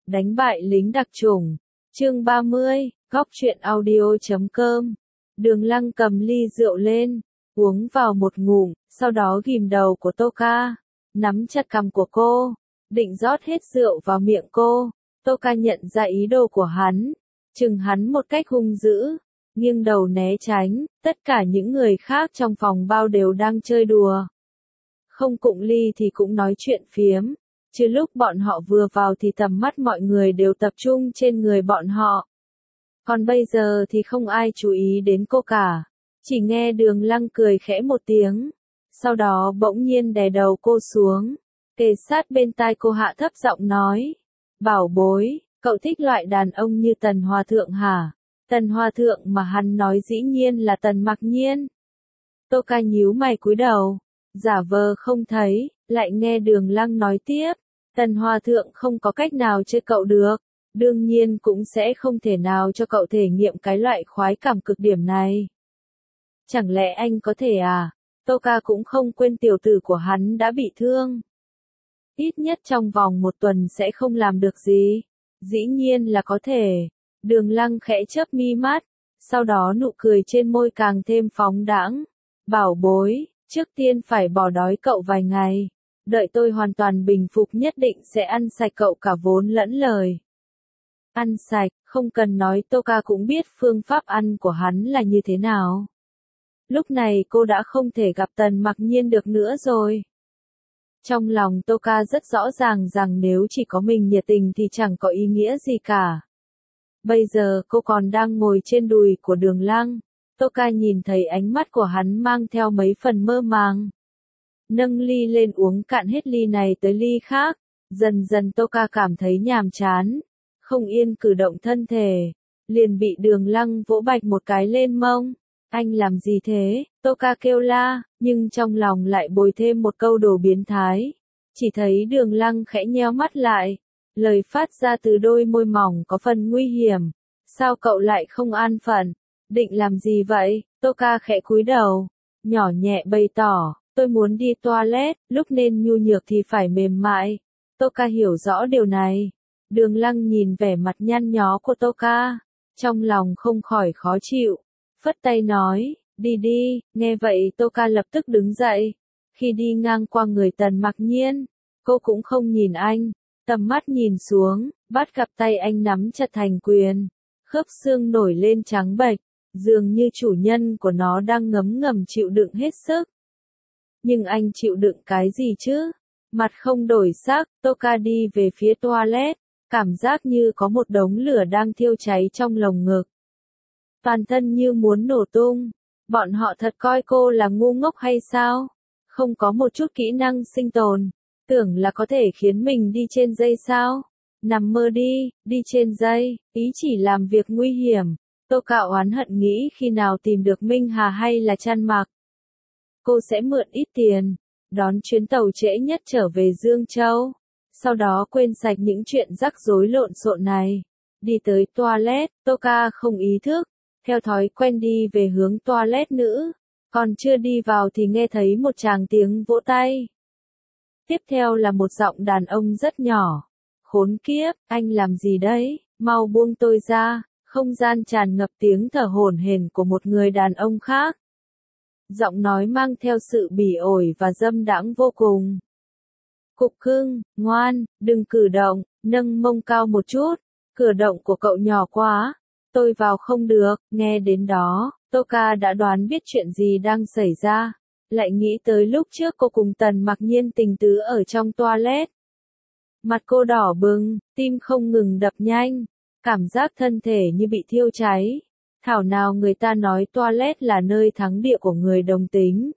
Đánh bại lính đặc chủng. Chương 30, góc truyện audio.com. Đường Lăng cầm ly rượu lên, uống vào một ngụm, sau đó ghim đầu của Toka, nắm chặt cằm của cô, định rót hết rượu vào miệng cô. Toka nhận ra ý đồ của hắn, chừng hắn một cách hung dữ, nghiêng đầu né tránh. Tất cả những người khác trong phòng bao đều đang chơi đùa. Không cụng ly thì cũng nói chuyện phiếm. Chứ lúc bọn họ vừa vào thì tầm mắt mọi người đều tập trung trên người bọn họ. Còn bây giờ thì không ai chú ý đến cô cả. Chỉ nghe Đường Lăng cười khẽ một tiếng. Sau đó bỗng nhiên đè đầu cô xuống. Kề sát bên tai cô hạ thấp giọng nói. Bảo bối, cậu thích loại đàn ông như Tần Hòa Thượng hả? Tần Hòa Thượng mà hắn nói dĩ nhiên là Tần Mặc Nhiên. Toka nhíu mày cúi đầu, giả vờ không thấy, lại nghe Đường Lăng nói tiếp. Tần Hòa Thượng không có cách nào chơi cậu được, đương nhiên cũng sẽ không thể nào cho cậu thể nghiệm cái loại khoái cảm cực điểm này. Chẳng lẽ anh có thể à? Toka cũng không quên tiểu tử của hắn đã bị thương. Ít nhất trong vòng một tuần sẽ không làm được gì. Dĩ nhiên là có thể. Đường Lăng khẽ chớp mi mắt, sau đó nụ cười trên môi càng thêm phóng đãng. Bảo bối, trước tiên phải bỏ đói cậu vài ngày. Đợi tôi hoàn toàn bình phục nhất định sẽ ăn sạch cậu cả vốn lẫn lời. Ăn sạch, không cần nói, Toka cũng biết phương pháp ăn của hắn là như thế nào. Lúc này cô đã không thể gặp Tần Mặc Nhiên được nữa rồi. Trong lòng Toka rất rõ ràng rằng nếu chỉ có mình nhiệt tình thì chẳng có ý nghĩa gì cả. Bây giờ cô còn đang ngồi trên đùi của Đường Lăng. Toka nhìn thấy ánh mắt của hắn mang theo mấy phần mơ màng. Nâng ly lên uống cạn hết ly này tới ly khác. Dần dần Toka cảm thấy nhàm chán, không yên cử động thân thể. Liền bị Đường Lăng vỗ bạch một cái lên mông. Anh làm gì thế? Toka kêu la, nhưng trong lòng lại bồi thêm một câu đồ biến thái. Chỉ thấy Đường Lăng khẽ nheo mắt lại. Lời phát ra từ đôi môi mỏng có phần nguy hiểm. Sao cậu lại không an phận? Định làm gì vậy? Toka khẽ cúi đầu, nhỏ nhẹ bày tỏ. Tôi muốn đi toilet, lúc nên nhu nhược thì phải mềm mại. Toka hiểu rõ điều này. Đường Lăng nhìn vẻ mặt nhăn nhó của Toka, trong lòng không khỏi khó chịu. Phất tay nói, đi đi. Nghe vậy Toka lập tức đứng dậy. Khi đi ngang qua người Tần Mặc Nhiên, cô cũng không nhìn anh, tầm mắt nhìn xuống, bắt gặp tay anh nắm chặt thành quyền. Khớp xương nổi lên trắng bệch, dường như chủ nhân của nó đang ngấm ngầm chịu đựng hết sức. Nhưng anh chịu đựng cái gì chứ? Mặt không đổi sắc, Toka đi về phía toilet, cảm giác như có một đống lửa đang thiêu cháy trong lồng ngực. Toàn thân như muốn nổ tung. Bọn họ thật coi cô là ngu ngốc hay sao? Không có một chút kỹ năng sinh tồn, tưởng là có thể khiến mình đi trên dây sao? Nằm mơ đi, đi trên dây, ý chỉ làm việc nguy hiểm. Toka oán hận nghĩ khi nào tìm được Minh Hà hay là Trăn Mặc. Cô sẽ mượn ít tiền, đón chuyến tàu trễ nhất trở về Dương Châu. Sau đó quên sạch những chuyện rắc rối lộn xộn này. Đi tới toilet, Toka không ý thức, theo thói quen đi về hướng toilet nữ. Còn chưa đi vào thì nghe thấy một tràng tiếng vỗ tay. Tiếp theo là một giọng đàn ông rất nhỏ. Khốn kiếp, anh làm gì đấy? Mau buông tôi ra. Không gian tràn ngập tiếng thở hổn hển của một người đàn ông khác. Giọng nói mang theo sự bỉ ổi và dâm đãng vô cùng. Cục cưng, ngoan, đừng cử động, nâng mông cao một chút. Cử động của cậu nhỏ quá. Tôi vào không được. Nghe đến đó, Toka đã đoán biết chuyện gì đang xảy ra. Lại nghĩ tới lúc trước cô cùng Tần Mặc Nhiên tình tứ ở trong toilet. Mặt cô đỏ bừng, tim không ngừng đập nhanh. Cảm giác thân thể như bị thiêu cháy. Thảo nào người ta nói toilet là nơi thắng địa của người đồng tính.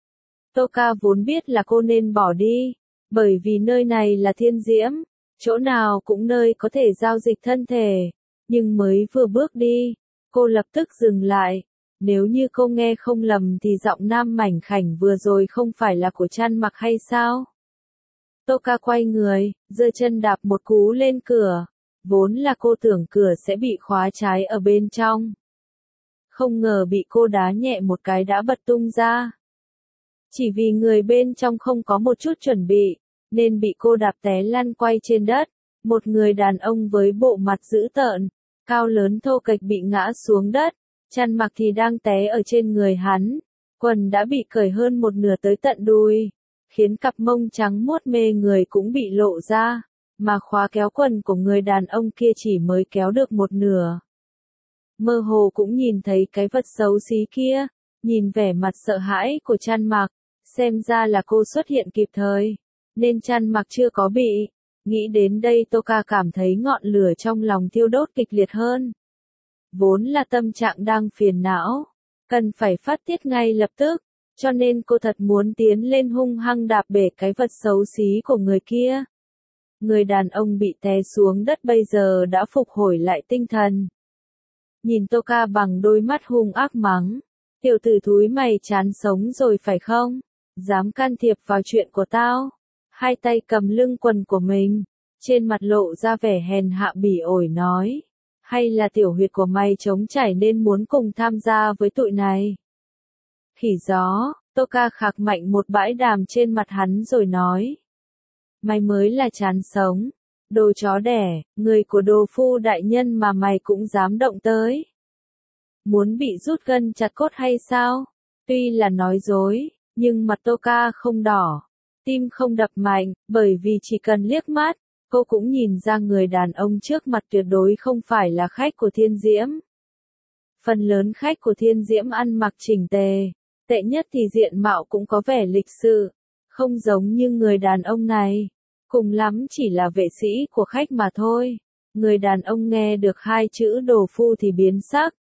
Toka vốn biết là cô nên bỏ đi, bởi vì nơi này là thiên diễm, chỗ nào cũng nơi có thể giao dịch thân thể. Nhưng mới vừa bước đi, cô lập tức dừng lại. Nếu như cô nghe không lầm thì giọng nam mảnh khảnh vừa rồi không phải là của Trăn Mặc hay sao? Toka quay người, giơ chân đạp một cú lên cửa. Vốn là cô tưởng cửa sẽ bị khóa trái ở bên trong. Không ngờ bị cô đá nhẹ một cái đã bật tung ra. Chỉ vì người bên trong không có một chút chuẩn bị, nên bị cô đạp té lăn quay trên đất. Một người đàn ông với bộ mặt dữ tợn, cao lớn thô kệch bị ngã xuống đất, chăn mặc thì đang té ở trên người hắn, quần đã bị cởi hơn một nửa tới tận đùi, khiến cặp mông trắng muốt mê người cũng bị lộ ra, mà khóa kéo quần của người đàn ông kia chỉ mới kéo được một nửa. Mơ hồ cũng nhìn thấy cái vật xấu xí kia, nhìn vẻ mặt sợ hãi của Chan Mặc, xem ra là cô xuất hiện kịp thời, nên Chan Mặc chưa có bị. Nghĩ đến đây Toka cảm thấy ngọn lửa trong lòng thiêu đốt kịch liệt hơn. Vốn là tâm trạng đang phiền não, cần phải phát tiết ngay lập tức, cho nên cô thật muốn tiến lên hung hăng đạp bể cái vật xấu xí của người kia. Người đàn ông bị té xuống đất bây giờ đã phục hồi lại tinh thần. Nhìn Toka bằng đôi mắt hung ác mắng, tiểu tử thúi mày chán sống rồi phải không? Dám can thiệp vào chuyện của tao? Hai tay cầm lưng quần của mình, trên mặt lộ ra vẻ hèn hạ bỉ ổi nói. Hay là tiểu huyệt của mày trống chảy nên muốn cùng tham gia với tụi này? Khỉ gió, Toka khạc mạnh một bãi đàm trên mặt hắn rồi nói. Mày mới là chán sống, đồ chó đẻ, người của đồ phu đại nhân mà mày cũng dám động tới. Muốn bị rút gân chặt cốt hay sao? Tuy là nói dối, nhưng mặt Toka không đỏ, tim không đập mạnh, bởi vì chỉ cần liếc mắt, cô cũng nhìn ra người đàn ông trước mặt tuyệt đối không phải là khách của Thiên Diễm. Phần lớn khách của Thiên Diễm ăn mặc chỉnh tề, tệ nhất thì diện mạo cũng có vẻ lịch sự, không giống như người đàn ông này, cùng lắm chỉ là vệ sĩ của khách mà thôi. Người đàn ông nghe được hai chữ đồ phu thì biến sắc.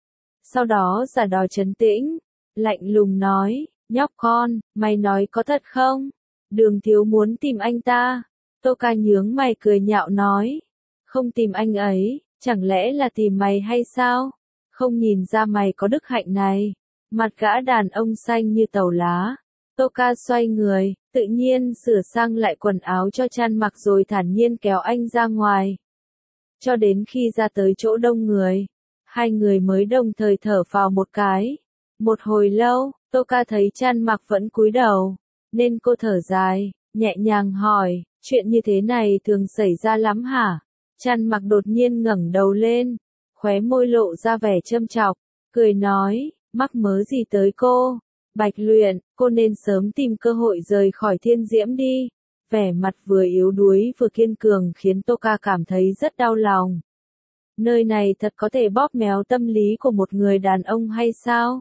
Sau đó giả đò trấn tĩnh, lạnh lùng nói, nhóc con, mày nói có thật không? Đường thiếu muốn tìm anh ta. Toka nhướng mày cười nhạo nói, không tìm anh ấy, chẳng lẽ là tìm mày hay sao? Không nhìn ra mày có đức hạnh này. Mặt gã đàn ông xanh như tàu lá. Toka xoay người, tự nhiên sửa sang lại quần áo cho Chan Mặc rồi thản nhiên kéo anh ra ngoài. Cho đến khi ra tới chỗ đông người, hai người mới đồng thời thở phào một cái. Một hồi lâu, Toka thấy Chan Mặc vẫn cúi đầu, nên cô thở dài, nhẹ nhàng hỏi, chuyện như thế này thường xảy ra lắm hả? Chan Mặc đột nhiên ngẩng đầu lên, khóe môi lộ ra vẻ châm chọc, cười nói, mắc mớ gì tới cô? Bạch Luyện, cô nên sớm tìm cơ hội rời khỏi Thiên Diễm đi. Vẻ mặt vừa yếu đuối vừa kiên cường khiến Toka cảm thấy rất đau lòng. Nơi này thật có thể bóp méo tâm lý của một người đàn ông hay sao?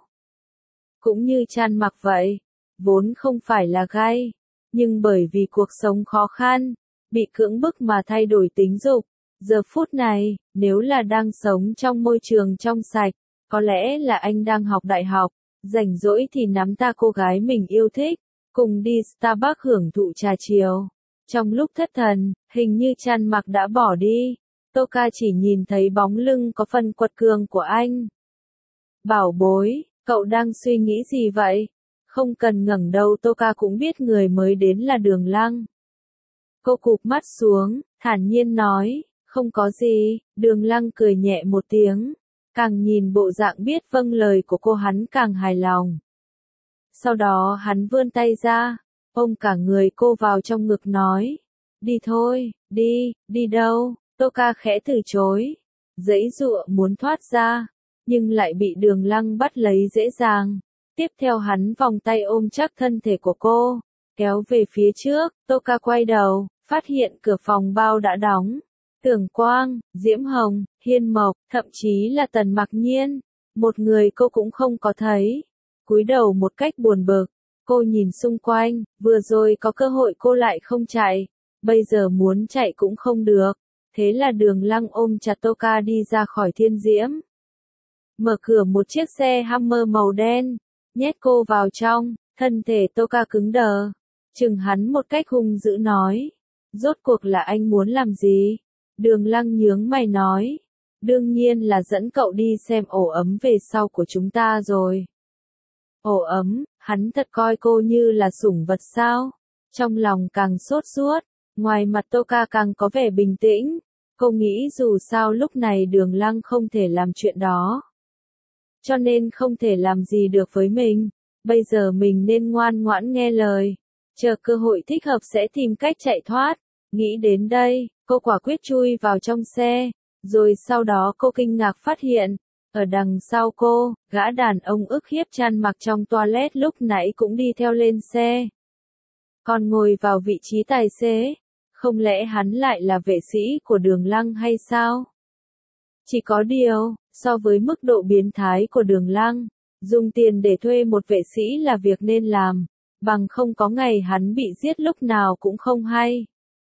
Cũng như Chan Mặc vậy, vốn không phải là gay, nhưng bởi vì cuộc sống khó khăn, bị cưỡng bức mà thay đổi tính dục. Giờ phút này, nếu là đang sống trong môi trường trong sạch, có lẽ là anh đang học đại học, rảnh rỗi thì nắm ta cô gái mình yêu thích, cùng đi Starbucks hưởng thụ trà chiều. Trong lúc thất thần, hình như Chan Mặc đã bỏ đi, Toka chỉ nhìn thấy bóng lưng có phần quật cường của anh. Bảo bối, cậu đang suy nghĩ gì vậy? Không cần ngẩng đầu Toka cũng biết người mới đến là Đường Lăng. Cô cụp mắt xuống, thản nhiên nói, không có gì. Đường Lăng cười nhẹ một tiếng, càng nhìn bộ dạng biết vâng lời của cô hắn càng hài lòng. Sau đó hắn vươn tay ra, ôm cả người cô vào trong ngực nói, đi thôi, đi đâu? Toka khẽ từ chối, giãy giụa muốn thoát ra, nhưng lại bị Đường Lăng bắt lấy dễ dàng. Tiếp theo hắn vòng tay ôm chắc thân thể của cô, kéo về phía trước. Toka quay đầu, phát hiện cửa phòng bao đã đóng. Tưởng Quang, Diễm Hồng, Hiên Mộc, thậm chí là Tần Mặc Nhiên, một người cô cũng không có thấy. Cúi đầu một cách buồn bực, cô nhìn xung quanh, vừa rồi có cơ hội cô lại không chạy, bây giờ muốn chạy cũng không được. Thế là Đường Lăng ôm chặt Toka đi ra khỏi Thiên Diễm. Mở cửa một chiếc xe Hummer màu đen, nhét cô vào trong, thân thể Toka cứng đờ. Chừng hắn một cách hung dữ nói, rốt cuộc là anh muốn làm gì? Đường Lăng nhướng mày nói, đương nhiên là dẫn cậu đi xem ổ ấm về sau của chúng ta rồi. Ổ ấm, hắn thật coi cô như là sủng vật sao? Trong lòng càng sốt ruột, ngoài mặt Toka càng có vẻ bình tĩnh. Cô nghĩ dù sao lúc này Đường Lăng không thể làm chuyện đó, cho nên không thể làm gì được với mình. Bây giờ mình nên ngoan ngoãn nghe lời, chờ cơ hội thích hợp sẽ tìm cách chạy thoát. Nghĩ đến đây, cô quả quyết chui vào trong xe, rồi sau đó cô kinh ngạc phát hiện, ở đằng sau cô, gã đàn ông ức hiếp chăn mặc trong toilet lúc nãy cũng đi theo lên xe. Còn ngồi vào vị trí tài xế, không lẽ hắn lại là vệ sĩ của Đường Lăng hay sao? Chỉ có điều, so với mức độ biến thái của Đường Lăng, dùng tiền để thuê một vệ sĩ là việc nên làm, bằng không có ngày hắn bị giết lúc nào cũng không hay.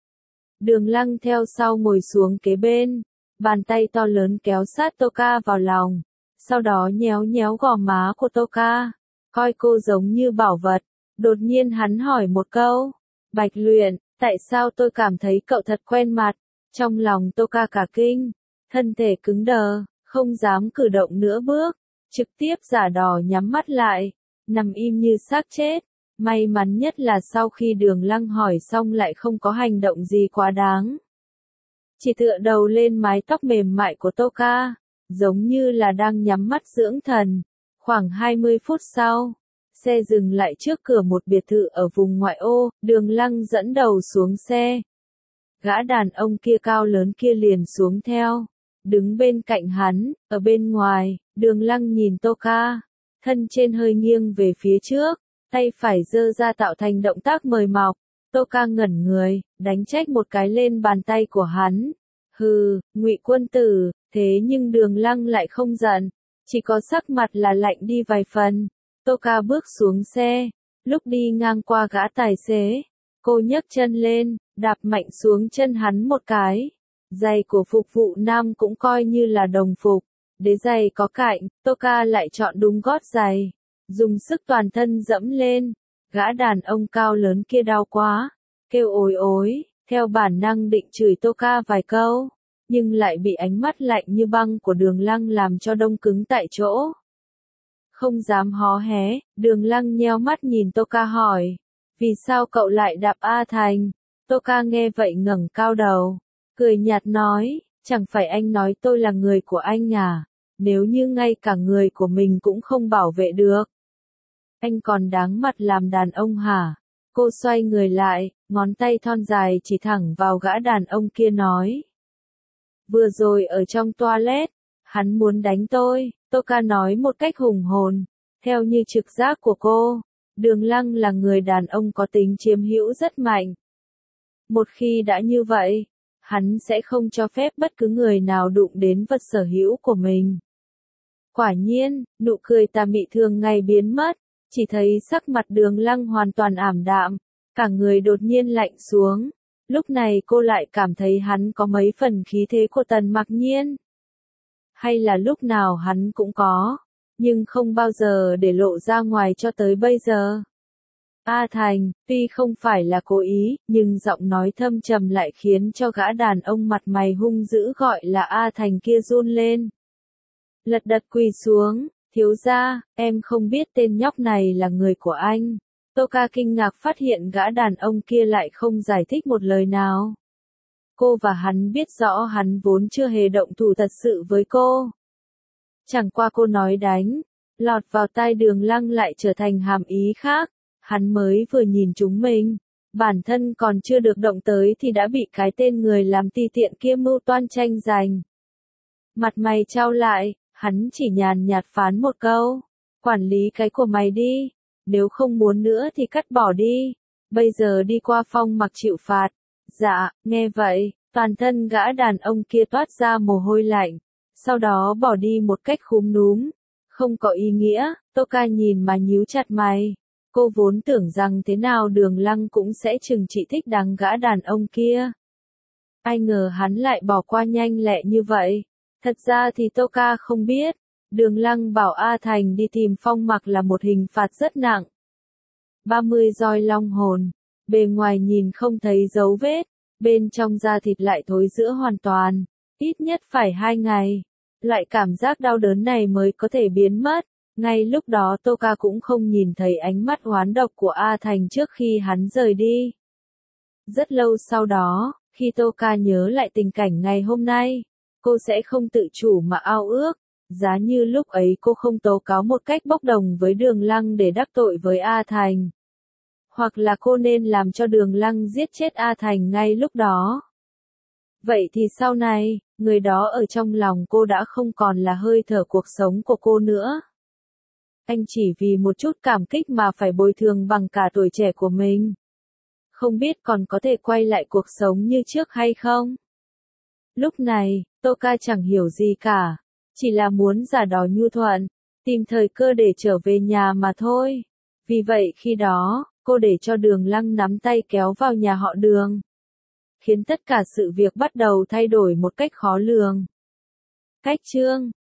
Đường Lăng theo sau ngồi xuống kế bên, bàn tay to lớn kéo sát Toka vào lòng, sau đó nhéo nhéo gò má của Toka, coi cô giống như bảo vật. Đột nhiên hắn hỏi một câu, Bạch Luyện, tại sao tôi cảm thấy cậu thật quen mặt? Trong lòng Toka cả kinh, thân thể cứng đờ, không dám cử động nửa bước, trực tiếp giả đò nhắm mắt lại, nằm im như xác chết. May mắn nhất là sau khi Đường Lăng hỏi xong lại không có hành động gì quá đáng. Chỉ tựa đầu lên mái tóc mềm mại của Toka, giống như là đang nhắm mắt dưỡng thần. Khoảng 20 phút sau, xe dừng lại trước cửa một biệt thự ở vùng ngoại ô, Đường Lăng dẫn đầu xuống xe. Gã đàn ông kia cao lớn kia liền xuống theo, đứng bên cạnh hắn, ở bên ngoài, Đường Lăng nhìn Toka, thân trên hơi nghiêng về phía trước, tay phải giơ ra tạo thành động tác mời mọc. Toka ngẩn người, đánh trách một cái lên bàn tay của hắn. Hừ, Ngụy Quân Tử, thế nhưng Đường Lăng lại không giận, chỉ có sắc mặt là lạnh đi vài phần. Toka bước xuống xe, lúc đi ngang qua gã tài xế, cô nhấc chân lên, đạp mạnh xuống chân hắn một cái. Giày của phục vụ nam cũng coi như là đồng phục, đế giày có cạnh, Toka lại chọn đúng gót giày, dùng sức toàn thân dẫm lên. Gã đàn ông cao lớn kia đau quá, kêu ối ối, theo bản năng định chửi Toka vài câu, nhưng lại bị ánh mắt lạnh như băng của Đường Lăng làm cho đông cứng tại chỗ. Không dám hó hé, Đường Lăng nheo mắt nhìn Toka hỏi, vì sao cậu lại đạp A Thành? Toka nghe vậy ngẩng cao đầu, cười nhạt nói, chẳng phải anh nói tôi là người của anh à, nếu như ngay cả người của mình cũng không bảo vệ được. Anh còn đáng mặt làm đàn ông hả? Cô xoay người lại, ngón tay thon dài chỉ thẳng vào gã đàn ông kia nói. Vừa rồi ở trong toilet, hắn muốn đánh tôi, Toka nói một cách hùng hồn. Theo như trực giác của cô, Đường Lăng là người đàn ông có tính chiếm hữu rất mạnh. Một khi đã như vậy, hắn sẽ không cho phép bất cứ người nào đụng đến vật sở hữu của mình. Quả nhiên, nụ cười tà mị thường ngày biến mất, chỉ thấy sắc mặt Đường Lăng hoàn toàn ảm đạm, cả người đột nhiên lạnh xuống. Lúc này cô lại cảm thấy hắn có mấy phần khí thế của Tần Mặc Nhiên. Hay là lúc nào hắn cũng có, nhưng không bao giờ để lộ ra ngoài cho tới bây giờ. A Thành, tuy không phải là cố ý, nhưng giọng nói thâm trầm lại khiến cho gã đàn ông mặt mày hung dữ gọi là A Thành kia run lên. Lật đật quỳ xuống, thiếu gia, em không biết tên nhóc này là người của anh. Toka kinh ngạc phát hiện gã đàn ông kia lại không giải thích một lời nào. Cô và hắn biết rõ hắn vốn chưa hề động thủ thật sự với cô. Chẳng qua cô nói đánh, lọt vào tai Đường Lăng lại trở thành hàm ý khác. Hắn mới vừa nhìn chúng mình, bản thân còn chưa được động tới thì đã bị cái tên người làm ti tiện kia mưu toan tranh giành. Mặt mày trao lại, hắn chỉ nhàn nhạt phán một câu, quản lý cái của mày đi, nếu không muốn nữa thì cắt bỏ đi, bây giờ đi qua phong mặc chịu phạt. Dạ, nghe vậy, toàn thân gã đàn ông kia toát ra mồ hôi lạnh, sau đó bỏ đi một cách khúm núm, không có ý nghĩa. Toka nhìn mà nhíu chặt mày. Cô vốn tưởng rằng thế nào Đường Lăng cũng sẽ trừng trị thích đáng gã đàn ông kia. Ai ngờ hắn lại bỏ qua nhanh lẹ như vậy. Thật ra thì Toka không biết, Đường Lăng bảo A Thành đi tìm Phong Mặc là một hình phạt rất nặng. 30 roi long hồn, bề ngoài nhìn không thấy dấu vết, bên trong da thịt lại thối rữa hoàn toàn, ít nhất phải 2 ngày. Loại cảm giác đau đớn này mới có thể biến mất. Ngay lúc đó Toka cũng không nhìn thấy ánh mắt oán độc của A Thành trước khi hắn rời đi. Rất lâu sau đó, khi Toka nhớ lại tình cảnh ngày hôm nay, cô sẽ không tự chủ mà ao ước, giá như lúc ấy cô không tố cáo một cách bốc đồng với Đường Lăng để đắc tội với A Thành. Hoặc là cô nên làm cho Đường Lăng giết chết A Thành ngay lúc đó. Vậy thì sau này, người đó ở trong lòng cô đã không còn là hơi thở cuộc sống của cô nữa. Anh chỉ vì một chút cảm kích mà phải bồi thường bằng cả tuổi trẻ của mình. Không biết còn có thể quay lại cuộc sống như trước hay không? Lúc này, Toka chẳng hiểu gì cả. Chỉ là muốn giả đò nhu thuận, tìm thời cơ để trở về nhà mà thôi. Vì vậy khi đó, cô để cho Đường Lăng nắm tay kéo vào nhà họ Đường. Khiến tất cả sự việc bắt đầu thay đổi một cách khó lường. Cách chương